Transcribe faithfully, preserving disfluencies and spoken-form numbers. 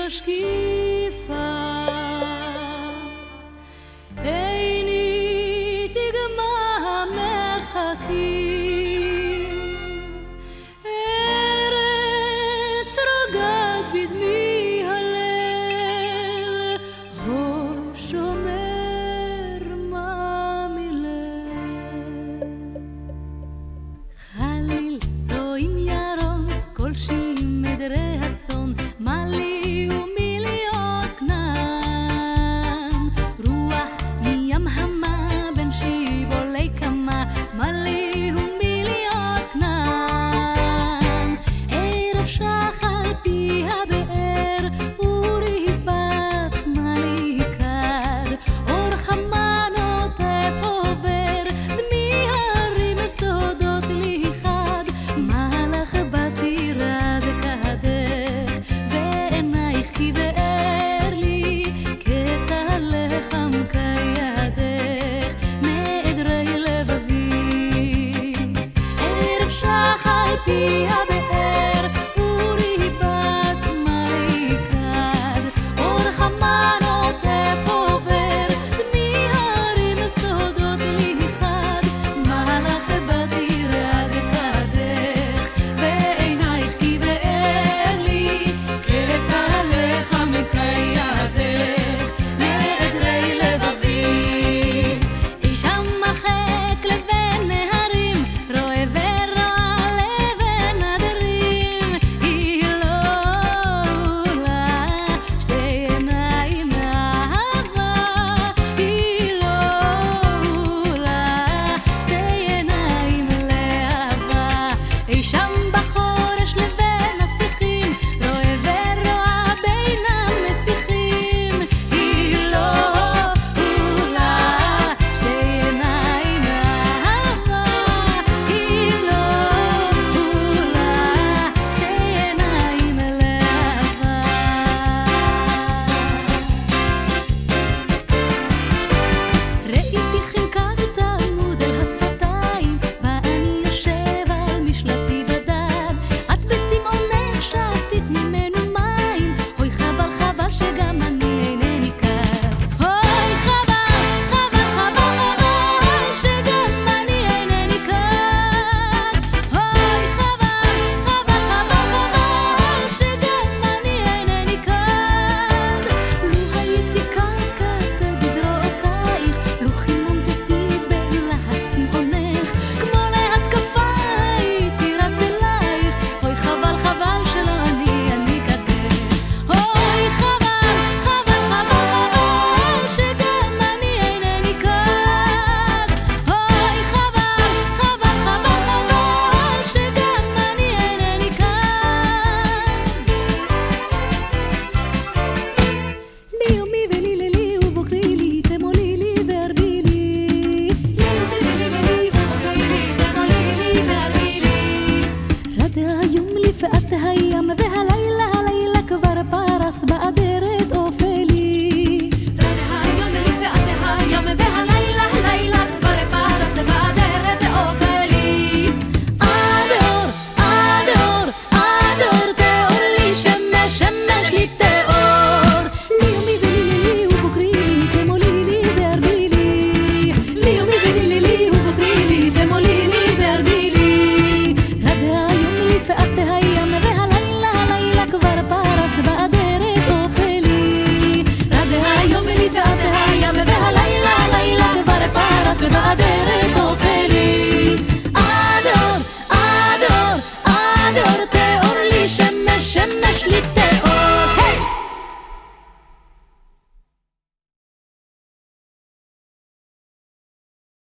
משקיפה איני תגמה המרחקים ארץ רוגעת בדמי הליל הו שומר מה מלב חליל רואים ירון קולשים מדרי הצאן מה לי ומי להיות כנען רוח מים המה בין שיבולי קמה מה לי ומי להיות כנען ערב שחר פי הבאר וריבת מליקד אור חמה נוטף עובר דמי הרים סודות לי חד מלך בתירה דקדך ועינייך כבאר לי קטע לחם כידך מעדרי לבבי ערב שחר פי הבאר וריבת מליקד אור חמה נוטף עובר דמי הרים סודות לי חד מלך בתירה דקדך ועינייך כבאר לי קטע לחם כידך מעדרי לבבי אישה מחק לבין נהרים רואה ורע לבין הדרים היא לא לה שתי עיניים מאהבה היא לא לה שתי עיניים לאהבה אישה בחורש לבין השיחים רואה ורע בין המשיחים היא לא לה שתי עיניים מאהבה היא לא לה שתי עיניים לאהבה ראיתי חלקת צמוד אל השפתיים ואני יושב על משלתי בדד את בצמאונך שתית ממנו מים אוי חבל חבל שגם אני אינני כאן אוי חבל חבל חבל חבל שגם אני אינני כאן אוי חבל חבל חבל חבל שגם אני אינני כאן לו הייתי כאן כזה בזרועותייך לו חיממת אותי בלהט צמאונך כמו להתקפה הייתי רץ אלייך אוי חבל חבל שלא אני אני כדך אוי חבל חבל חבל חבל שגם אני אינני כאן אוי חבל חבל חבל חבל שגם אני אינני כאן לי ומי ולי ללי ובוקרי לי תמולי לי והרבי לי לי ומי ולי ללי ובוקרי לי תמולי לי והרבי לי רד היום לפאת הים והלילה הלילה כבר פרס באדרת אופלי רד היום לפאת הים והלילה הלילה כבר פרס באדרת אופלי עד אור עד אור עד אור תאור לי שמש שמש לי תאור לי ומי ולי ללי ובוקרי לי תמולי לי והרבי לי לי ומי ולי ללי ובוקרי לי תמולי לי והרבי לי רד היום לפאת הים והלילה הלילה כבר פרס באדרת אופלי רד היום לפאת הים והלילה הלילה כבר פרס באדרת אופלי